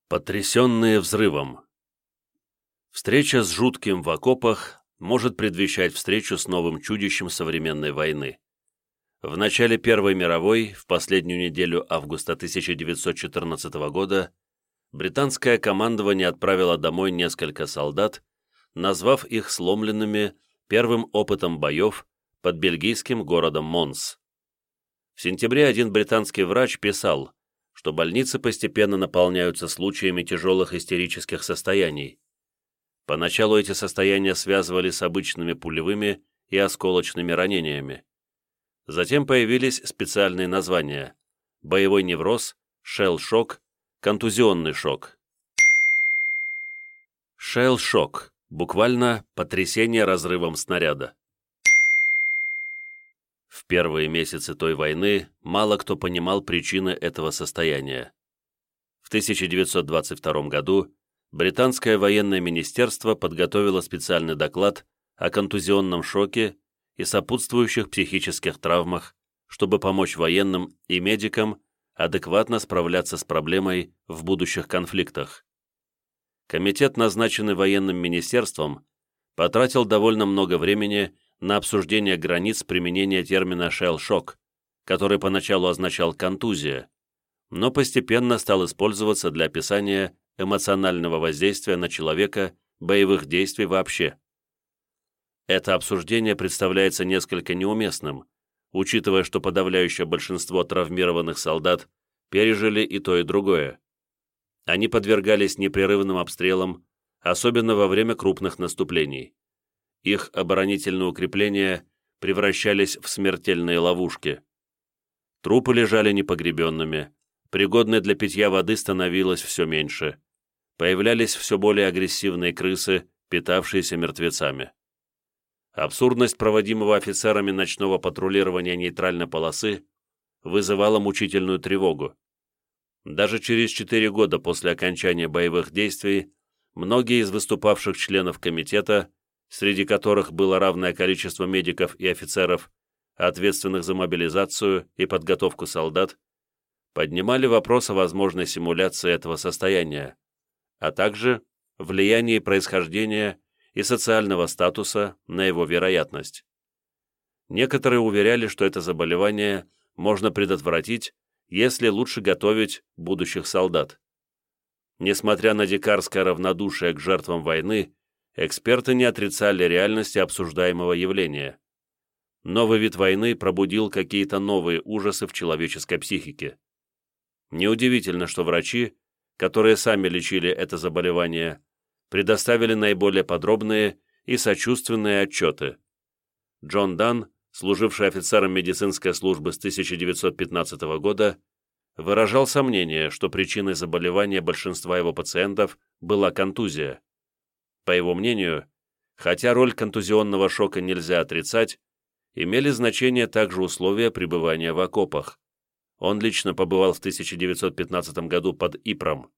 Потрясенные взрывом. Встреча с жутким в окопах может предвещать встречу с новым чудищем современной войны. В начале Первой мировой, в последнюю неделю августа 1914 года, британское командование отправило домой несколько солдат, назвав их сломленными первым опытом боев под бельгийским городом Монс. В сентябре один британский врач писал, что больницы постепенно наполняются случаями тяжелых истерических состояний. Поначалу эти состояния связывали с обычными пулевыми и осколочными ранениями. Затем появились специальные названия: боевой невроз, шелл-шок, контузионный шок. Шелл-шок, буквально потрясение разрывом снаряда. В первые месяцы той войны мало кто понимал причины этого состояния. В 1922 году британское военное министерство подготовило специальный доклад о контузионном шоке и сопутствующих психических травмах, чтобы помочь военным и медикам адекватно справляться с проблемой в будущих конфликтах. Комитет, назначенный военным министерством, потратил довольно много времени на обсуждение границ применения термина «шелл-шок», который поначалу означал «контузия», но постепенно стал использоваться для описания эмоционального воздействия на человека, боевых действий вообще. Это обсуждение представляется несколько неуместным, учитывая, что подавляющее большинство травмированных солдат пережили и то, и другое. Они подвергались непрерывным обстрелам, особенно во время крупных наступлений. Их оборонительные укрепления превращались в смертельные ловушки. Трупы лежали непогребенными, пригодной для питья воды становилось все меньше. Появлялись все более агрессивные крысы, питавшиеся мертвецами. Абсурдность проводимого офицерами ночного патрулирования нейтральной полосы вызывала мучительную тревогу. Даже через 4 года после окончания боевых действий многие из выступавших членов комитета, среди которых было равное количество медиков и офицеров, ответственных за мобилизацию и подготовку солдат, поднимали вопрос о возможной симуляции этого состояния, а также влиянии происхождения и социального статуса на его вероятность. Некоторые уверяли, что это заболевание можно предотвратить, если лучше готовить будущих солдат. Несмотря на дикарское равнодушие к жертвам войны, эксперты не отрицали реальности обсуждаемого явления. Новый вид войны пробудил какие-то новые ужасы в человеческой психике. Неудивительно, что врачи, которые сами лечили это заболевание, предоставили наиболее подробные и сочувственные отчеты. Джон Дан, служивший офицером медицинской службы с 1915 года, выражал сомнение, что причиной заболевания большинства его пациентов была контузия. По его мнению, хотя роль контузионного шока нельзя отрицать, имели значение также условия пребывания в окопах. Он лично побывал в 1915 году под Ипром.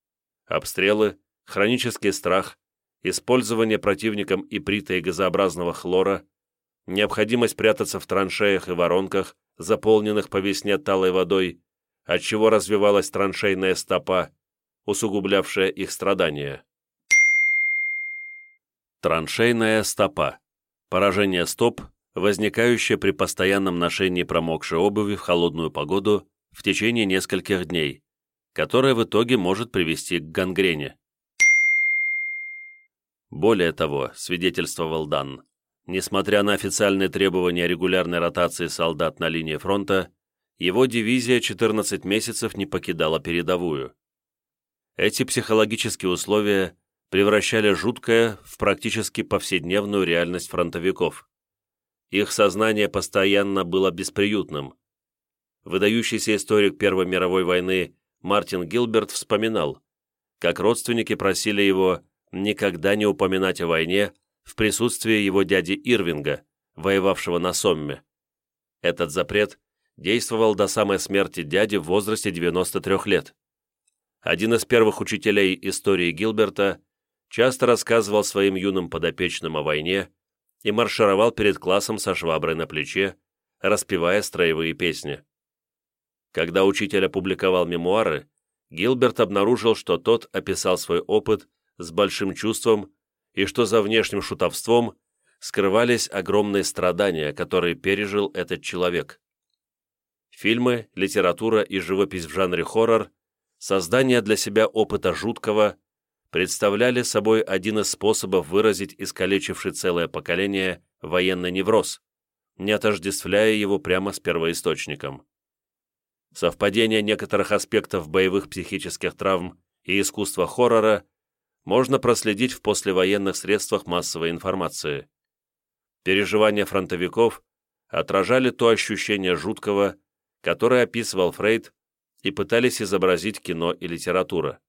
Обстрелы, хронический страх, использование противником иприта и газообразного хлора, необходимость прятаться в траншеях и воронках, заполненных по весне талой водой, отчего развивалась траншейная стопа, усугублявшая их страдания. Траншейная стопа – поражение стоп, возникающее при постоянном ношении промокшей обуви в холодную погоду в течение нескольких дней, которое в итоге может привести к гангрене. Более того, свидетельствовал Дан, несмотря на официальные требования регулярной ротации солдат на линии фронта, его дивизия 14 месяцев не покидала передовую. Эти психологические условия превращали жуткое в практически повседневную реальность фронтовиков. Их сознание постоянно было бесприютным. Выдающийся историк Первой мировой войны Мартин Гилберт вспоминал, как родственники просили его никогда не упоминать о войне в присутствии его дяди Ирвинга, воевавшего на Сомме. Этот запрет действовал до самой смерти дяди в возрасте 93 лет. Один из первых учителей истории Гилберта часто рассказывал своим юным подопечным о войне и маршировал перед классом со шваброй на плече, распевая строевые песни. Когда учитель опубликовал мемуары, Гилберт обнаружил, что тот описал свой опыт с большим чувством и что за внешним шутовством скрывались огромные страдания, которые пережил этот человек. Фильмы, литература и живопись в жанре хоррор, создание для себя опыта жуткого, представляли собой один из способов выразить искалечивший целое поколение военный невроз, не отождествляя его прямо с первоисточником. Совпадение некоторых аспектов боевых психических травм и искусства хоррора можно проследить в послевоенных средствах массовой информации. Переживания фронтовиков отражали то ощущение жуткого, которое описывал Фрейд, и пытались изобразить кино и литература.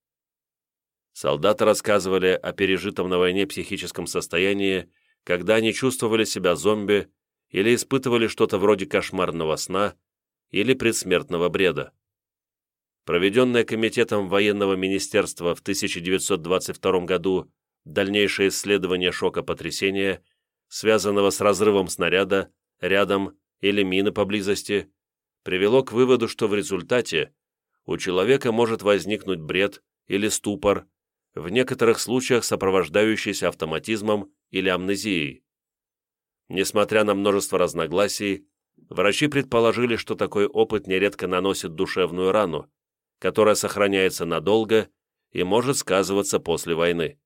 Солдаты рассказывали о пережитом на войне психическом состоянии, когда они чувствовали себя зомби или испытывали что-то вроде кошмарного сна или предсмертного бреда. Проведенное Комитетом военного министерства в 1922 году дальнейшее исследование шока потрясения, связанного с разрывом снаряда, рядом или мины поблизости, привело к выводу, что в результате у человека может возникнуть бред или ступор, в некоторых случаях сопровождающийся автоматизмом или амнезией. Несмотря на множество разногласий, врачи предположили, что такой опыт нередко наносит душевную рану, которая сохраняется надолго и может сказываться после войны.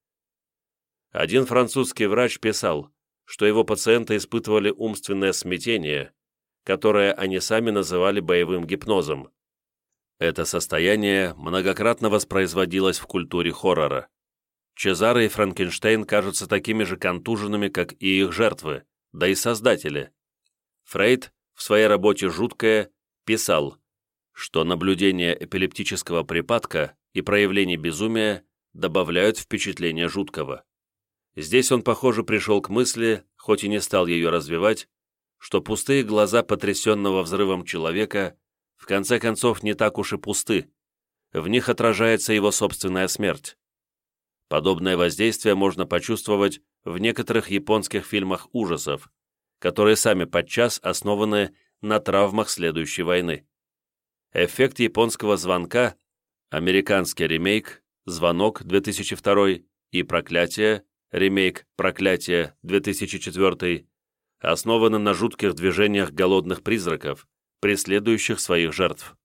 Один французский врач писал, что его пациенты испытывали умственное смятение, которое они сами называли боевым гипнозом. Это состояние многократно воспроизводилось в культуре хоррора. Чезаро и Франкенштейн кажутся такими же контуженными, как и их жертвы, да и создатели. Фрейд в своей работе «Жуткое» писал, что наблюдение эпилептического припадка и проявление безумия добавляют впечатление жуткого. Здесь он, похоже, пришел к мысли, хоть и не стал ее развивать, что пустые глаза потрясенного взрывом человека в конце концов не так уж и пусты, в них отражается его собственная смерть. Подобное воздействие можно почувствовать в некоторых японских фильмах ужасов, которые сами подчас основаны на травмах следующей войны. Эффект японского звонка, американский ремейк «Звонок» 2002 и «Проклятие», ремейк «Проклятие» 2004, основаны на жутких движениях голодных призраков, преследующих своих жертв.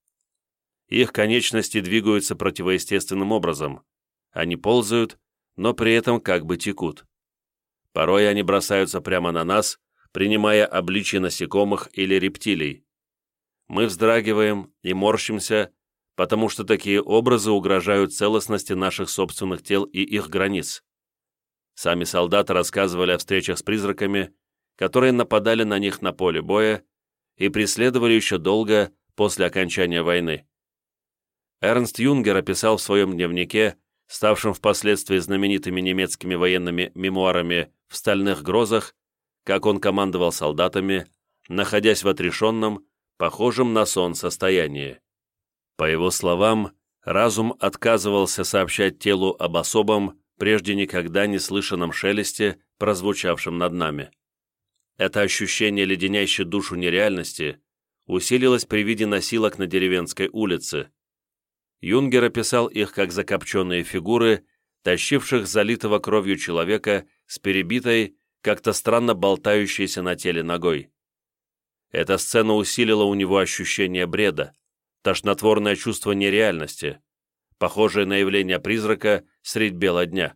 Их конечности двигаются противоестественным образом. Они ползают, но при этом как бы текут. Порой они бросаются прямо на нас, принимая обличие насекомых или рептилий. Мы вздрагиваем и морщимся, потому что такие образы угрожают целостности наших собственных тел и их границ. Сами солдаты рассказывали о встречах с призраками, которые нападали на них на поле боя и преследовали еще долго после окончания войны. Эрнст Юнгер описал в своем дневнике, ставшем впоследствии знаменитыми немецкими военными мемуарами «В стальных грозах», как он командовал солдатами, находясь в отрешенном, похожем на сон состоянии. По его словам, разум отказывался сообщать телу об особом, прежде никогда не слышанном шелесте, прозвучавшем над нами. Это ощущение леденящей душу нереальности усилилось при виде носилок на деревенской улице. Юнгер описал их как закопченные фигуры, тащивших залитого кровью человека с перебитой, как-то странно болтающейся на теле ногой. Эта сцена усилила у него ощущение бреда, тошнотворное чувство нереальности, похожее на явление призрака средь бела дня.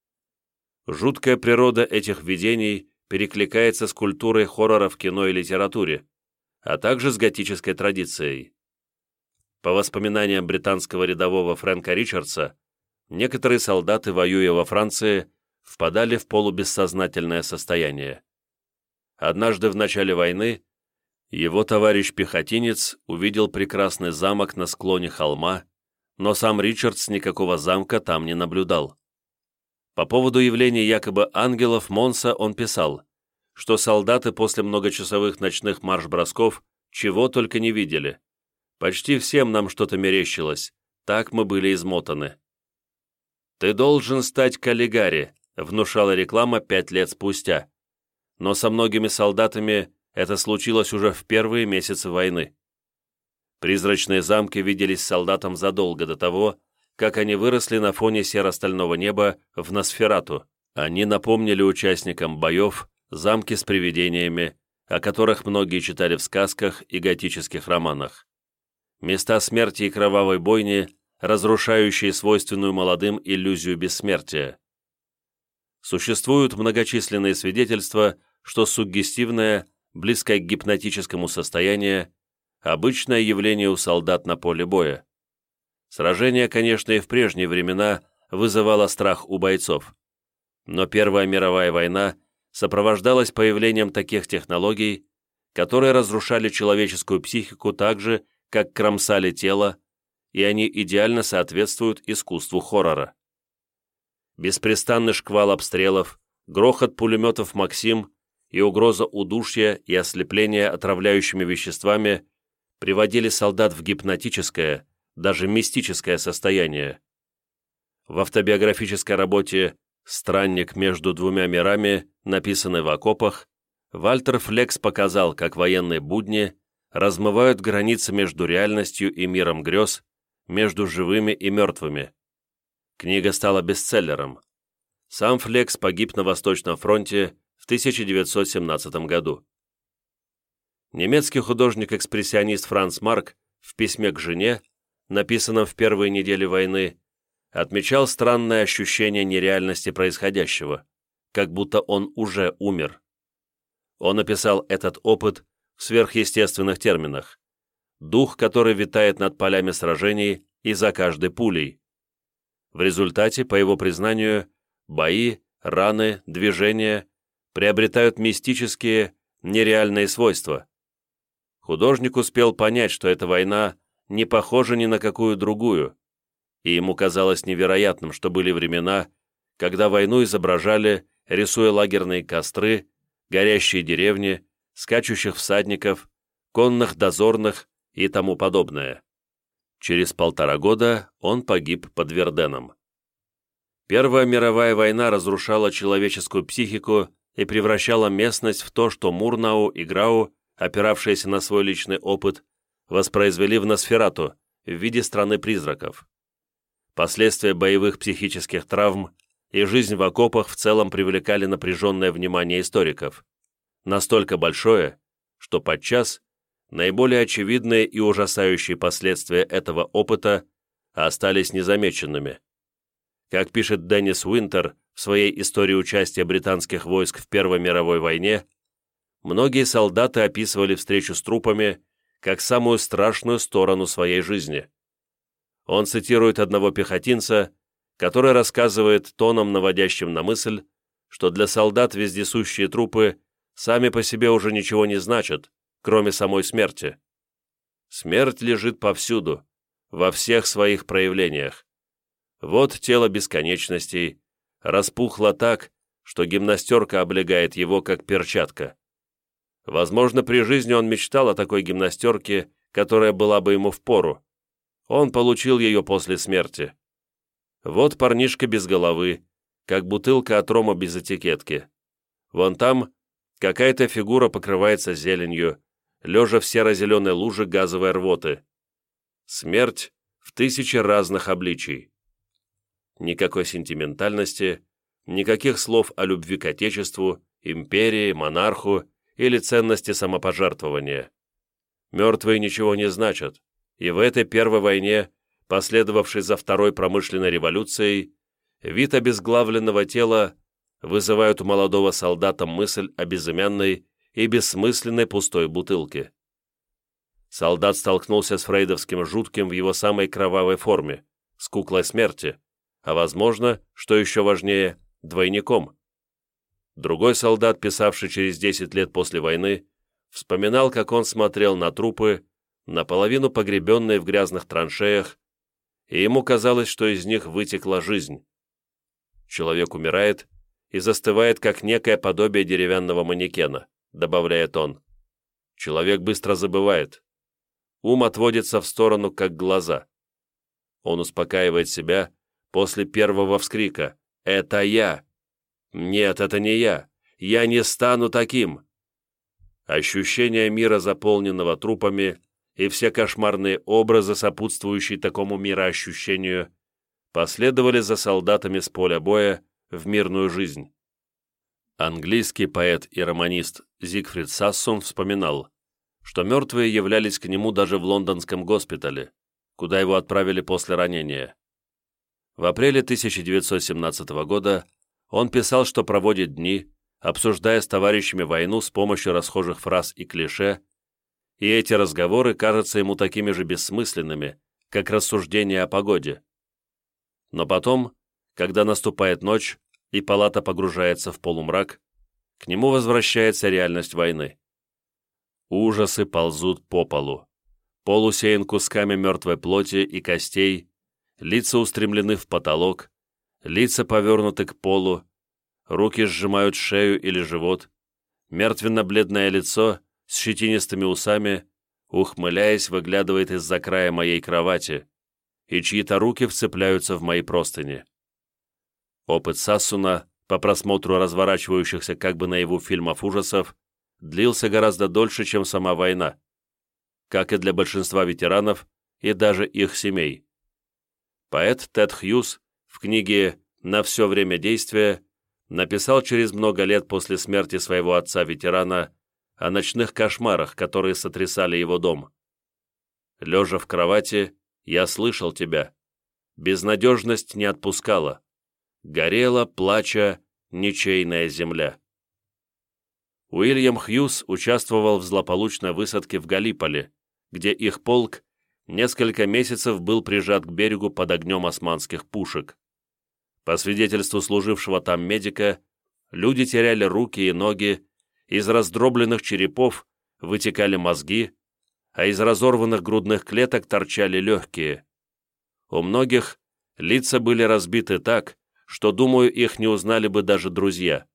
Жуткая природа этих видений перекликается с культурой хоррора в кино и литературе, а также с готической традицией. По воспоминаниям британского рядового Фрэнка Ричардса, некоторые солдаты, воюя во Франции, впадали в полубессознательное состояние. Однажды в начале войны его товарищ-пехотинец увидел прекрасный замок на склоне холма, но сам Ричардс никакого замка там не наблюдал. По поводу явления якобы ангелов Монса он писал, что солдаты после многочасовых ночных марш-бросков чего только не видели. Почти всем нам что-то мерещилось, так мы были измотаны. «Ты должен стать Каллигари», — внушала реклама 5 лет спустя. Но со многими солдатами это случилось уже в первые месяцы войны. Призрачные замки виделись солдатам задолго до того, как они выросли на фоне серо-стального неба в Носферату. Они напомнили участникам боев замки с привидениями, о которых многие читали в сказках и готических романах. Места смерти и кровавой бойни, разрушающие свойственную молодым иллюзию бессмертия. Существуют многочисленные свидетельства, что суггестивное, близкое к гипнотическому состоянию, обычное явление у солдат на поле боя. Сражение, конечно, и в прежние времена вызывало страх у бойцов. Но Первая мировая война сопровождалась появлением таких технологий, которые разрушали человеческую психику так же, как кромсали тело, и они идеально соответствуют искусству хоррора. Беспрестанный шквал обстрелов, грохот пулеметов «Максим» и угроза удушья и ослепления отравляющими веществами приводили солдат в гипнотическое, даже мистическое состояние. В автобиографической работе «Странник между двумя мирами», написанной в окопах, Вальтер Флекс показал, как военные будни размывают границы между реальностью и миром грез, между живыми и мертвыми. Книга стала бестселлером. Сам Флекс погиб на Восточном фронте в 1917 году. Немецкий художник-экспрессионист Франц Марк в письме к жене, написанном в первые недели войны, отмечал странное ощущение нереальности происходящего, как будто он уже умер. Он описал этот опыт в сверхъестественных терминах. Дух, который витает над полями сражений и за каждой пулей. В результате, по его признанию, бои, раны, движения приобретают мистические, нереальные свойства. Художник успел понять, что эта война не похожа ни на какую другую, и ему казалось невероятным, что были времена, когда войну изображали, рисуя лагерные костры, горящие деревни, скачущих всадников, конных дозорных и тому подобное. Через 1,5 года он погиб под Верденом. Первая мировая война разрушала человеческую психику и превращала местность в то, что Мурнау и Грау, опиравшиеся на свой личный опыт, воспроизвели в Носферату в виде страны призраков. Последствия боевых психических травм и жизнь в окопах в целом привлекали напряженное внимание историков. Настолько большое, что подчас наиболее очевидные и ужасающие последствия этого опыта остались незамеченными. Как пишет Деннис Уинтер в своей истории участия британских войск в Первой мировой войне, многие солдаты описывали встречу с трупами как самую страшную сторону своей жизни. Он цитирует одного пехотинца, который рассказывает тоном, наводящим на мысль, что для солдат вездесущие трупы сами по себе уже ничего не значат, кроме самой смерти. Смерть лежит повсюду, во всех своих проявлениях. Вот тело бесконечностей распухло так, что гимнастерка облегает его, как перчатка. Возможно, при жизни он мечтал о такой гимнастерке, которая была бы ему впору. Он получил ее после смерти. Вот парнишка без головы, как бутылка от рома без этикетки. Вон там какая-то фигура покрывается зеленью, лежа в серо-зеленой луже газовой рвоты. Смерть в 1000 разных обличий. Никакой сентиментальности, никаких слов о любви к Отечеству, империи, монарху или ценности самопожертвования. Мертвые ничего не значат, и в этой первой войне, последовавшей за Второй промышленной революцией, вид обезглавленного тела вызывают у молодого солдата мысль о безымянной и бессмысленной пустой бутылке. Солдат столкнулся с фрейдовским жутким в его самой кровавой форме, с куклой смерти, а возможно, что еще важнее, двойником. Другой солдат, писавший через 10 лет после войны, вспоминал, как он смотрел на трупы, наполовину погребенные в грязных траншеях, и ему казалось, что из них вытекла жизнь. Человек умирает и застывает, как некое подобие деревянного манекена, добавляет он. Человек быстро забывает. Ум отводится в сторону, как глаза. Он успокаивает себя после первого вскрика «Это я!» «Нет, это не я! Я не стану таким!» Ощущение мира, заполненного трупами, и все кошмарные образы, сопутствующие такому мироощущению, последовали за солдатами с поля боя в мирную жизнь. Английский поэт и романист Зигфрид Сассун вспоминал, что мертвые являлись к нему даже в лондонском госпитале, куда его отправили после ранения. В апреле 1917 года он писал, что проводит дни, обсуждая с товарищами войну с помощью расхожих фраз и клише, и эти разговоры кажутся ему такими же бессмысленными, как рассуждения о погоде. Но потом, когда наступает ночь и палата погружается в полумрак, к нему возвращается реальность войны. Ужасы ползут по полу. Пол усеян кусками мертвой плоти и костей, лица устремлены в потолок, лица повернуты к полу, руки сжимают шею или живот, мертвенно-бледное лицо с щетинистыми усами, ухмыляясь, выглядывает из-за края моей кровати, и чьи-то руки вцепляются в мои простыни. Опыт Сассуна по просмотру разворачивающихся как бы наяву фильмов ужасов длился гораздо дольше, чем сама война, как и для большинства ветеранов и даже их семей. Поэт Тед Хьюз в книге «На все время действия» написал через много лет после смерти своего отца-ветерана о ночных кошмарах, которые сотрясали его дом. «Лежа в кровати, я слышал тебя. Безнадежность не отпускала. Горела, плача, ничейная земля». Уильям Хьюз участвовал в злополучной высадке в Галиполи, где их полк несколько месяцев был прижат к берегу под огнем османских пушек. По свидетельству служившего там медика, люди теряли руки и ноги, из раздробленных черепов вытекали мозги, а из разорванных грудных клеток торчали легкие. У многих лица были разбиты так, что, думаю, их не узнали бы даже друзья.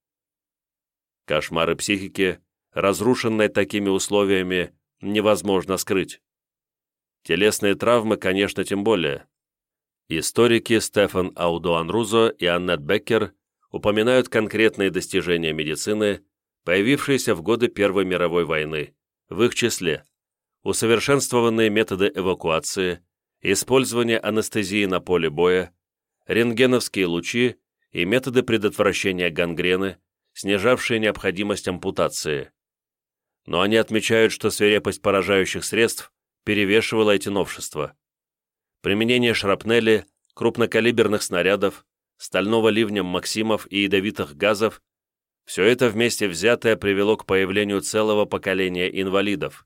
Кошмары психики, разрушенные такими условиями, невозможно скрыть. Телесные травмы, конечно, тем более. Историки Стефан Аудуан-Рузо и Аннет Беккер упоминают конкретные достижения медицины, появившиеся в годы Первой мировой войны, в их числе усовершенствованные методы эвакуации, использование анестезии на поле боя, рентгеновские лучи и методы предотвращения гангрены, снижавшие необходимость ампутации. Но они отмечают, что свирепость поражающих средств перевешивала эти новшества. Применение шрапнели, крупнокалиберных снарядов, стального ливня Максимов и ядовитых газов – все это вместе взятое привело к появлению целого поколения инвалидов.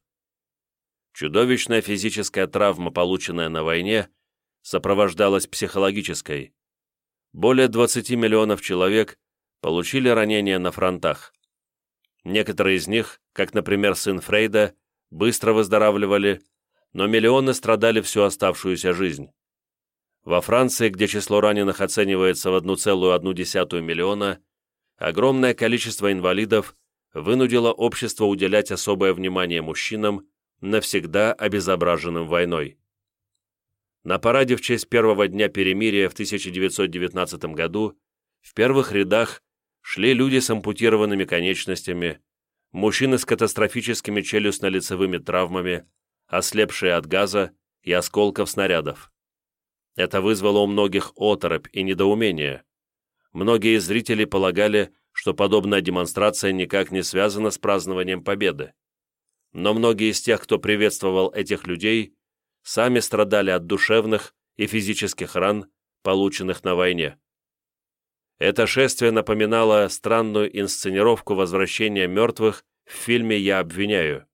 Чудовищная физическая травма, полученная на войне, сопровождалась психологической. Более 20 миллионов человек получили ранения на фронтах. Некоторые из них, как, например, сын Фрейда, быстро выздоравливали, но миллионы страдали всю оставшуюся жизнь. Во Франции, где число раненых оценивается в 1,1 миллиона, огромное количество инвалидов вынудило общество уделять особое внимание мужчинам, навсегда обезображенным войной. На параде в честь первого дня перемирия в 1919 году в первых рядах шли люди с ампутированными конечностями, мужчины с катастрофическими челюстно-лицевыми травмами, ослепшие от газа и осколков снарядов. Это вызвало у многих оторопь и недоумение. Многие зрители полагали, что подобная демонстрация никак не связана с празднованием победы. Но многие из тех, кто приветствовал этих людей, сами страдали от душевных и физических ран, полученных на войне. Это шествие напоминало странную инсценировку возвращения мертвых в фильме «Я обвиняю».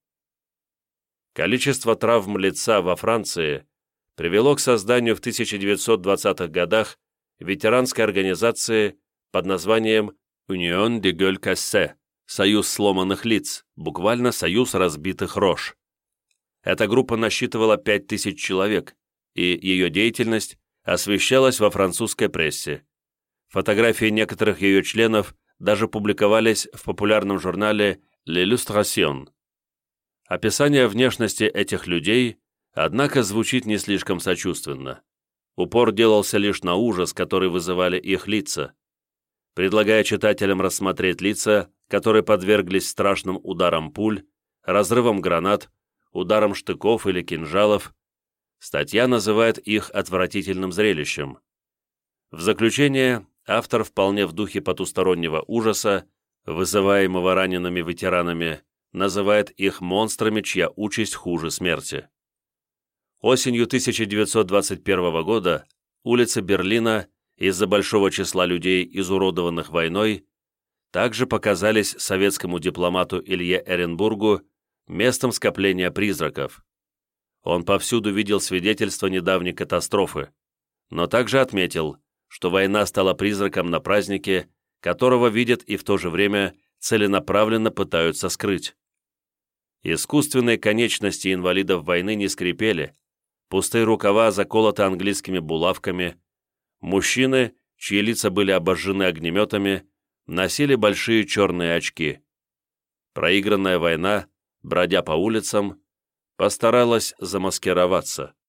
Количество травм лица во Франции привело к созданию в 1920-х годах ветеранской организации под названием «Union de Gueule Cassée» – «Союз сломанных лиц», буквально «Союз разбитых рож». Эта группа насчитывала 5000 человек, и ее деятельность освещалась во французской прессе. Фотографии некоторых ее членов даже публиковались в популярном журнале «L'Illustration». Описание внешности этих людей, однако, звучит не слишком сочувственно. Упор делался лишь на ужас, который вызывали их лица. Предлагая читателям рассмотреть лица, которые подверглись страшным ударам пуль, разрывам гранат, ударам штыков или кинжалов, статья называет их отвратительным зрелищем. В заключение, автор вполне в духе потустороннего ужаса, вызываемого ранеными ветеранами, называет их монстрами, чья участь хуже смерти. Осенью 1921 года улицы Берлина из-за большого числа людей, изуродованных войной, также показались советскому дипломату Илье Эренбургу местом скопления призраков. Он повсюду видел свидетельства недавней катастрофы, но также отметил, что война стала призраком на празднике, которого видят и в то же время целенаправленно пытаются скрыть. Искусственные конечности инвалидов войны не скрипели, пустые рукава заколоты английскими булавками, мужчины, чьи лица были обожжены огнеметами, носили большие черные очки. Проигранная война, бродя по улицам, постаралась замаскироваться.